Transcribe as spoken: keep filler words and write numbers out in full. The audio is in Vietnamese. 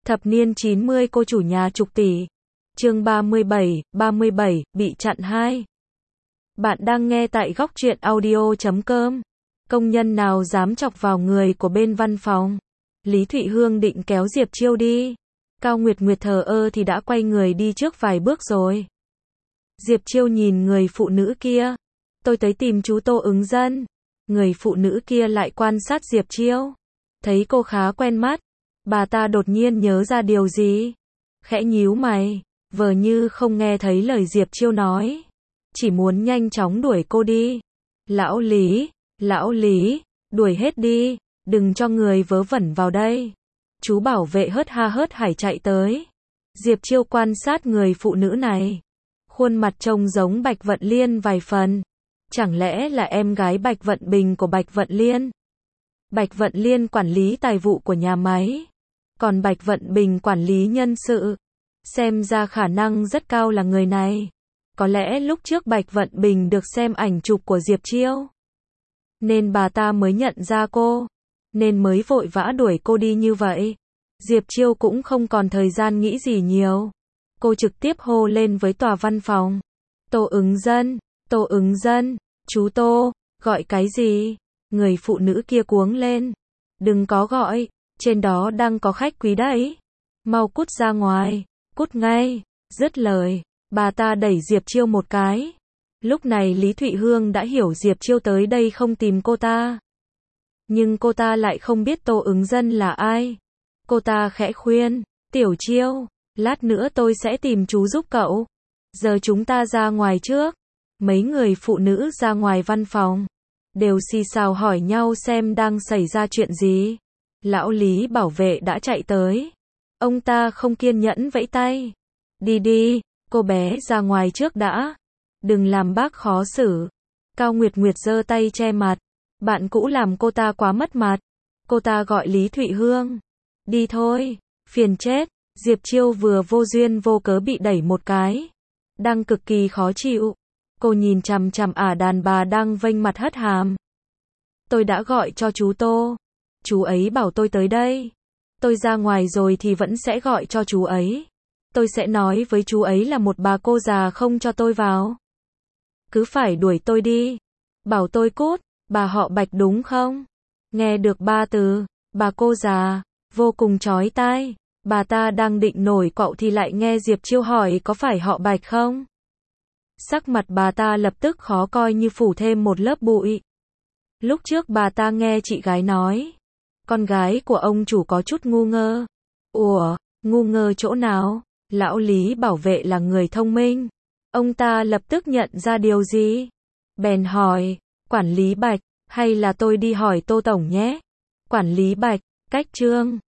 Thập niên chín mươi cô chủ nhà chục tỷ. Chương ba mươi bảy, ba mươi bảy, bị chặn hai. Bạn đang nghe tại góc truyện audio chấm com. Công nhân nào dám chọc vào người của bên văn phòng? Lý Thụy Hương định kéo Diệp Chiêu đi. Cao Nguyệt Nguyệt thờ ơ thì đã quay người đi trước vài bước rồi. Diệp Chiêu nhìn người phụ nữ kia. Tôi tới tìm chú Tô Ứng Dân. Người phụ nữ kia lại quan sát Diệp Chiêu. Thấy cô khá quen mắt. Bà ta đột nhiên nhớ ra điều gì. Khẽ nhíu mày, vờ như không nghe thấy lời Diệp Chiêu nói. Chỉ muốn nhanh chóng đuổi cô đi. Lão Lý, lão Lý, đuổi hết đi, đừng cho người vớ vẩn vào đây. Chú bảo vệ hớt ha hớt hải chạy tới. Diệp Chiêu quan sát người phụ nữ này. Khuôn mặt trông giống Bạch Vận Liên vài phần. Chẳng lẽ là em gái Bạch Vận Bình của Bạch Vận Liên? Bạch Vận Liên quản lý tài vụ của nhà máy. Còn Bạch Vận Bình quản lý nhân sự. Xem ra khả năng rất cao là người này. Có lẽ lúc trước Bạch Vận Bình được xem ảnh chụp của Diệp Chiêu. Nên bà ta mới nhận ra cô. Nên mới vội vã đuổi cô đi như vậy. Diệp Chiêu cũng không còn thời gian nghĩ gì nhiều. Cô trực tiếp hô lên với tòa văn phòng. Tô Ứng Dân, Tô Ứng Dân, chú Tô, gọi cái gì? Người phụ nữ kia cuống lên. Đừng có gọi, trên đó đang có khách quý đấy. Mau cút ra ngoài, cút ngay. Dứt lời, bà ta đẩy Diệp Chiêu một cái. Lúc này Lý Thụy Hương đã hiểu Diệp Chiêu tới đây không tìm cô ta. Nhưng cô ta lại không biết Tô Ứng Dân là ai. Cô ta khẽ khuyên, Tiểu Chiêu, lát nữa tôi sẽ tìm chú giúp cậu. Giờ chúng ta ra ngoài trước. Mấy người phụ nữ ra ngoài văn phòng. Đều xì xào hỏi nhau xem đang xảy ra chuyện gì. Lão Lý bảo vệ đã chạy tới. Ông ta không kiên nhẫn vẫy tay. Đi đi, cô bé ra ngoài trước đã. Đừng làm bác khó xử. Cao Nguyệt Nguyệt giơ tay che mặt. Bạn cũ làm cô ta quá mất mặt. Cô ta gọi Lý Thụy Hương. Đi thôi, phiền chết. Diệp Chiêu vừa vô duyên vô cớ bị đẩy một cái. Đang cực kỳ khó chịu. Cô nhìn chằm chằm ả đàn bà đang vênh mặt hất hàm. Tôi đã gọi cho chú Tô. Chú ấy bảo tôi tới đây. Tôi ra ngoài rồi thì vẫn sẽ gọi cho chú ấy. Tôi sẽ nói với chú ấy là một bà cô già không cho tôi vào. Cứ phải đuổi tôi đi. Bảo tôi cút, bà họ Bạch đúng không? Nghe được ba từ, bà cô già, vô cùng chói tai. Bà ta đang định nổi quạo thì lại nghe Diệp Chiêu hỏi có phải họ Bạch không? Sắc mặt bà ta lập tức khó coi như phủ thêm một lớp bụi. Lúc trước bà ta nghe chị gái nói. Con gái của ông chủ có chút ngu ngơ. Ủa, ngu ngơ chỗ nào? Lão Lý bảo vệ là người thông minh. Ông ta lập tức nhận ra điều gì? Bèn hỏi, quản lý Bạch, hay là tôi đi hỏi Tô Tổng nhé? Quản lý Bạch, cách trương.